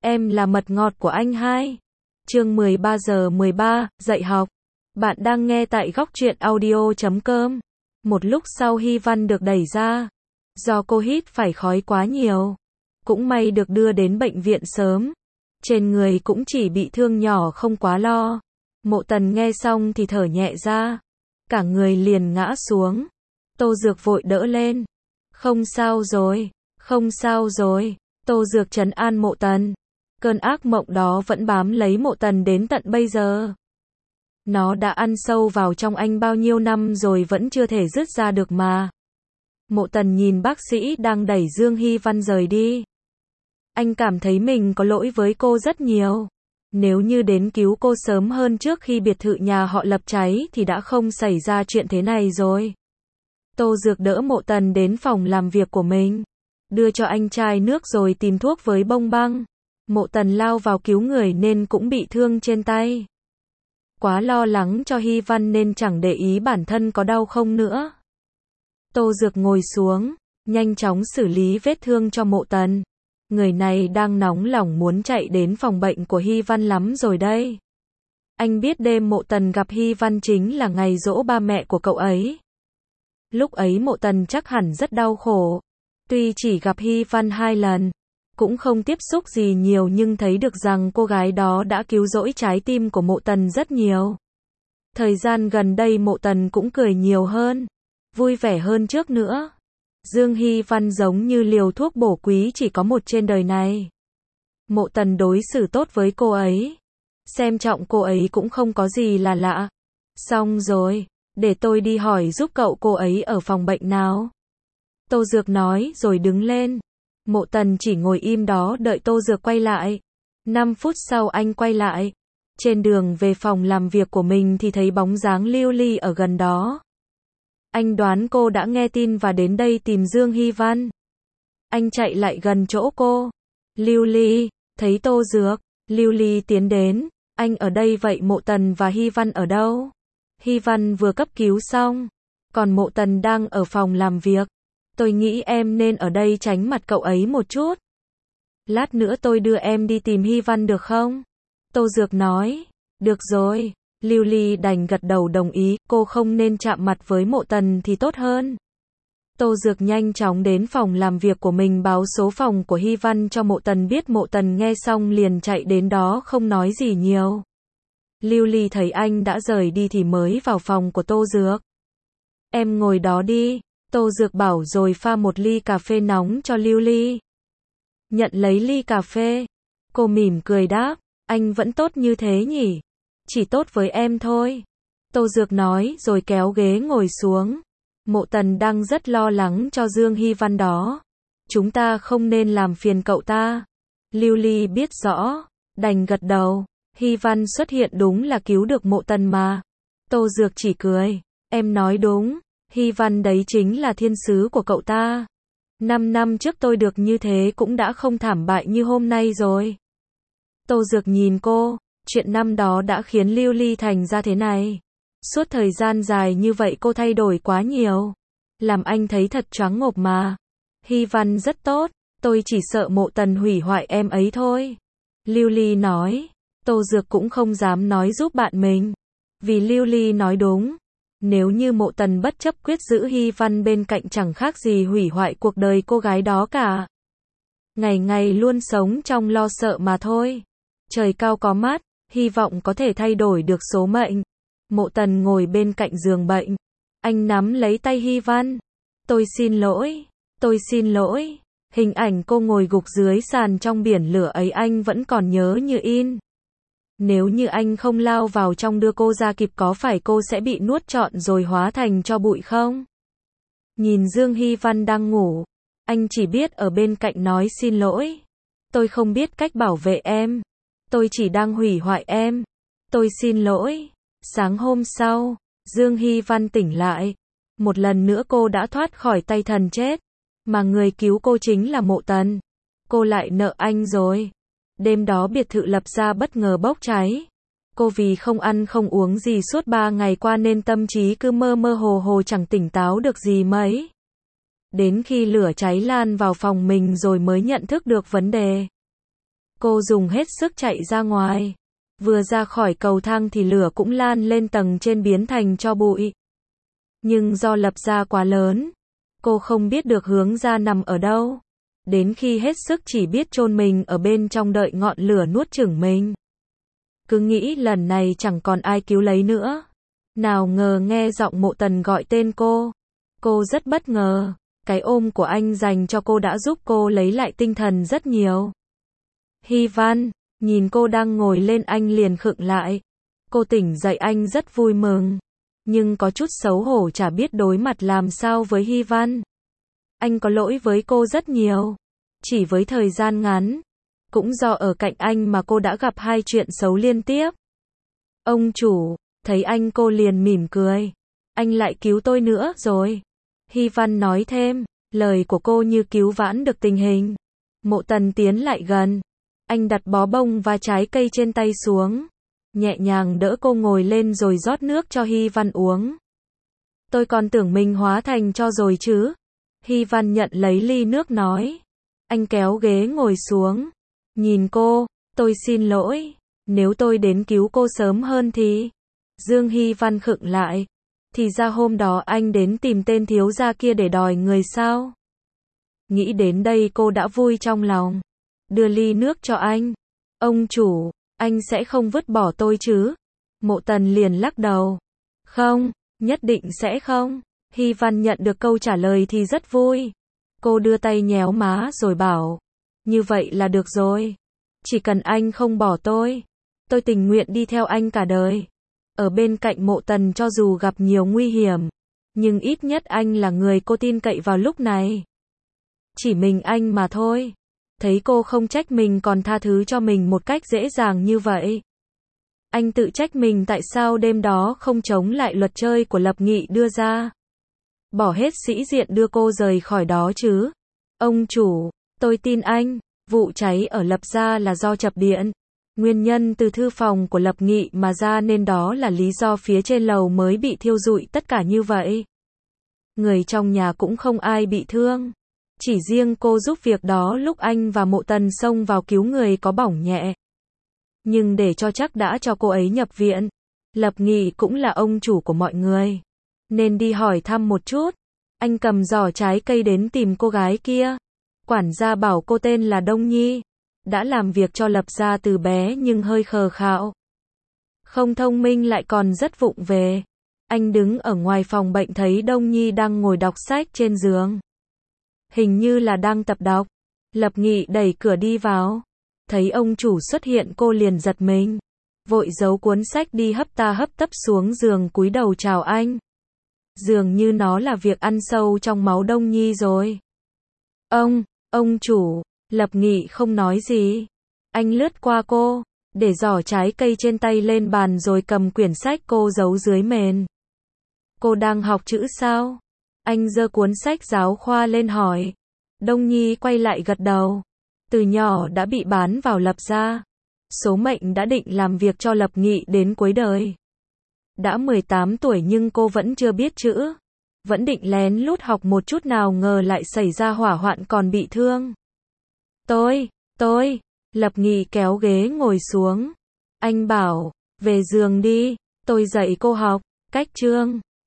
Em là mật ngọt của anh hai. Chương 13 giờ 13, dạy học. Bạn đang nghe tại góc truyện audio.com. Một lúc sau Hy Văn được đẩy ra. Do cô hít phải khói quá nhiều. Cũng may được đưa đến bệnh viện sớm. Trên người cũng chỉ bị thương nhỏ không quá lo. Mộ Tần nghe xong thì thở nhẹ ra. Cả người liền ngã xuống. Tô Dược vội đỡ lên. Không sao rồi, không sao rồi. Tô Dược trấn an Mộ Tần. Cơn ác mộng đó vẫn bám lấy Mộ Tần đến tận bây giờ. Nó đã ăn sâu vào trong anh bao nhiêu năm rồi vẫn chưa thể dứt ra được mà. Mộ Tần nhìn bác sĩ đang đẩy Dương Hy Văn rời đi. Anh cảm thấy mình có lỗi với cô rất nhiều. Nếu như đến cứu cô sớm hơn trước khi biệt thự nhà họ Lập cháy thì đã không xảy ra chuyện thế này rồi. Tô Dược đỡ Mộ Tần đến phòng làm việc của mình. Đưa cho anh chai nước rồi tìm thuốc với bông băng. Mộ Tần lao vào cứu người nên cũng bị thương trên tay. Quá lo lắng cho Hy Văn nên chẳng để ý bản thân có đau không nữa. Tô Dược ngồi xuống, nhanh chóng xử lý vết thương cho Mộ Tần. Người này đang nóng lòng muốn chạy đến phòng bệnh của Hy Văn lắm rồi đây. Anh biết đêm Mộ Tần gặp Hy Văn chính là ngày giỗ ba mẹ của cậu ấy. Lúc ấy Mộ Tần chắc hẳn rất đau khổ. Tuy chỉ gặp Hy Văn 2 lần, cũng không tiếp xúc gì nhiều nhưng thấy được rằng cô gái đó đã cứu rỗi trái tim của Mộ Tần rất nhiều. Thời gian gần đây Mộ Tần cũng cười nhiều hơn, vui vẻ hơn trước nữa. Dương Hy Văn giống như liều thuốc bổ quý chỉ có một trên đời này. Mộ Tần đối xử tốt với cô ấy, xem trọng cô ấy cũng không có gì là lạ. Xong rồi, để tôi đi hỏi giúp cậu cô ấy ở phòng bệnh nào. Tô Dược nói rồi đứng lên. Mộ Tần chỉ ngồi im đó đợi Tô Dược quay lại. 5 phút sau anh quay lại. Trên đường về phòng làm việc của mình thì thấy bóng dáng Lưu Ly ở gần đó. Anh đoán cô đã nghe tin và đến đây tìm Dương Hy Văn. Anh chạy lại gần chỗ cô. Lưu Ly, thấy Tô Dược. Lưu Ly tiến đến. Anh ở đây vậy Mộ Tần và Hy Văn ở đâu? Hy Văn vừa cấp cứu xong. Còn Mộ Tần đang ở phòng làm việc. Tôi nghĩ em nên ở đây tránh mặt cậu ấy một chút. Lát nữa tôi đưa em đi tìm Hy Văn được không? Tô Dược nói. Được rồi. Lưu Ly đành gật đầu đồng ý, cô không nên chạm mặt với Mộ Tần thì tốt hơn. Tô Dược nhanh chóng đến phòng làm việc của mình báo số phòng của Hy Văn cho Mộ Tần biết. Mộ Tần nghe xong liền chạy đến đó không nói gì nhiều. Lưu Ly thấy anh đã rời đi thì mới vào phòng của Tô Dược. Em ngồi đó đi. Tô Dược bảo rồi pha một ly cà phê nóng cho Lưu Ly. Nhận lấy ly cà phê. Cô mỉm cười đáp, anh vẫn tốt như thế nhỉ? Chỉ tốt với em thôi. Tô Dược nói rồi kéo ghế ngồi xuống. Mộ Tần đang rất lo lắng cho Dương Hy Văn đó. Chúng ta không nên làm phiền cậu ta. Lưu Ly biết rõ, đành gật đầu. Hy Văn xuất hiện đúng là cứu được Mộ Tần mà. Tô Dược chỉ cười. Em nói đúng. Hy Văn đấy chính là thiên sứ của cậu ta. 5 năm trước tôi được như thế cũng đã không thảm bại như hôm nay rồi. Tô Dược nhìn cô, chuyện năm đó đã khiến Lưu Ly thành ra thế này. Suốt thời gian dài như vậy cô thay đổi quá nhiều. Làm anh thấy thật choáng ngộp mà. Hy Văn rất tốt, tôi chỉ sợ Mộ Tần hủy hoại em ấy thôi. Lưu Ly nói, Tô Dược cũng không dám nói giúp bạn mình. Vì Lưu Ly nói đúng. Nếu như Mộ Tần bất chấp quyết giữ Hy Văn bên cạnh chẳng khác gì hủy hoại cuộc đời cô gái đó cả. Ngày ngày luôn sống trong lo sợ mà thôi. Trời cao có mắt, hy vọng có thể thay đổi được số mệnh. Mộ Tần ngồi bên cạnh giường bệnh. Anh nắm lấy tay Hy Văn. Tôi xin lỗi, tôi xin lỗi. Hình ảnh cô ngồi gục dưới sàn trong biển lửa ấy anh vẫn còn nhớ như in. Nếu như anh không lao vào trong đưa cô ra kịp có phải cô sẽ bị nuốt trọn rồi hóa thành tro bụi không? Nhìn Dương Hy Văn đang ngủ, anh chỉ biết ở bên cạnh nói xin lỗi. Tôi không biết cách bảo vệ em. Tôi chỉ đang hủy hoại em. Tôi xin lỗi. Sáng hôm sau, Dương Hy Văn tỉnh lại. Một lần nữa cô đã thoát khỏi tay thần chết. Mà người cứu cô chính là Mộ Tần. Cô lại nợ anh rồi. Đêm đó biệt thự Lập gia bất ngờ bốc cháy. Cô vì không ăn không uống gì suốt 3 ngày qua nên tâm trí cứ mơ mơ hồ hồ chẳng tỉnh táo được gì mấy. Đến khi lửa cháy lan vào phòng mình rồi mới nhận thức được vấn đề. Cô dùng hết sức chạy ra ngoài. Vừa ra khỏi cầu thang thì lửa cũng lan lên tầng trên biến thành tro bụi. Nhưng do lập ra quá lớn, cô không biết được hướng ra nằm ở đâu. Đến khi hết sức chỉ biết chôn mình ở bên trong đợi ngọn lửa nuốt chửng mình. Cứ nghĩ lần này chẳng còn ai cứu lấy nữa. Nào ngờ nghe giọng Mộ Tần gọi tên cô. Cô rất bất ngờ. Cái ôm của anh dành cho cô đã giúp cô lấy lại tinh thần rất nhiều. Hy Văn, nhìn cô đang ngồi lên anh liền khựng lại. Cô tỉnh dậy anh rất vui mừng. Nhưng có chút xấu hổ chả biết đối mặt làm sao với Hy Văn. Anh có lỗi với cô rất nhiều. Chỉ với thời gian ngắn. Cũng do ở cạnh anh mà cô đã gặp hai chuyện xấu liên tiếp. Ông chủ, thấy anh cô liền mỉm cười. Anh lại cứu tôi nữa rồi. Hy Văn nói thêm, lời của cô như cứu vãn được tình hình. Mộ Tần tiến lại gần. Anh đặt bó bông và trái cây trên tay xuống. Nhẹ nhàng đỡ cô ngồi lên rồi rót nước cho Hy Văn uống. Tôi còn tưởng mình hóa thành cho rồi chứ. Hy Văn nhận lấy ly nước nói. Anh kéo ghế ngồi xuống. Nhìn cô, tôi xin lỗi. Nếu tôi đến cứu cô sớm hơn thì... Dương Hy Văn khựng lại. Thì ra hôm đó anh đến tìm tên thiếu gia kia để đòi người sao? Nghĩ đến đây cô đã vui trong lòng. Đưa ly nước cho anh. Ông chủ, anh sẽ không vứt bỏ tôi chứ? Mộ Tần liền lắc đầu. Không, nhất định sẽ không. Hy Văn nhận được câu trả lời thì rất vui. Cô đưa tay nhéo má rồi bảo. Như vậy là được rồi. Chỉ cần anh không bỏ tôi tình nguyện đi theo anh cả đời. Ở bên cạnh Mộ Tần cho dù gặp nhiều nguy hiểm, nhưng ít nhất anh là người cô tin cậy vào lúc này. Chỉ mình anh mà thôi. Thấy cô không trách mình còn tha thứ cho mình một cách dễ dàng như vậy. Anh tự trách mình tại sao đêm đó không chống lại luật chơi của Lập Nghị đưa ra. Bỏ hết sĩ diện đưa cô rời khỏi đó chứ. Ông chủ, tôi tin anh. Vụ cháy ở Lập gia là do chập điện. Nguyên nhân từ thư phòng của Lập Nghị mà ra nên đó là lý do phía trên lầu mới bị thiêu rụi tất cả như vậy. Người trong nhà cũng không ai bị thương. Chỉ riêng cô giúp việc đó lúc anh và Mộ Tần xông vào cứu người có bỏng nhẹ. Nhưng để cho chắc đã cho cô ấy nhập viện. Lập Nghị cũng là ông chủ của mọi người. Nên đi hỏi thăm một chút. Anh cầm giỏ trái cây đến tìm cô gái kia. Quản gia bảo cô tên là Đông Nhi. Đã làm việc cho Lập gia từ bé nhưng hơi khờ khạo. Không thông minh lại còn rất vụng về. Anh đứng ở ngoài phòng bệnh thấy Đông Nhi đang ngồi đọc sách trên giường. Hình như là đang tập đọc. Lập Nghị đẩy cửa đi vào. Thấy ông chủ xuất hiện cô liền giật mình. Vội giấu cuốn sách đi hấp ta hấp tấp xuống giường cúi đầu chào anh. Dường như nó là việc ăn sâu trong máu Đông Nhi rồi. Ông chủ, Lập Nghị không nói gì. Anh lướt qua cô, để giỏ trái cây trên tay lên bàn rồi cầm quyển sách cô giấu dưới mền. Cô đang học chữ sao? Anh giơ cuốn sách giáo khoa lên hỏi. Đông Nhi quay lại gật đầu. Từ nhỏ đã bị bán vào Lập gia. Số mệnh đã định làm việc cho Lập Nghị đến cuối đời. Đã 18 tuổi nhưng cô vẫn chưa biết chữ. Vẫn định lén lút học một chút nào ngờ lại xảy ra hỏa hoạn còn bị thương. Tôi, Lập Nghị kéo ghế ngồi xuống. Anh bảo, về giường đi, tôi dạy cô học, cách chương.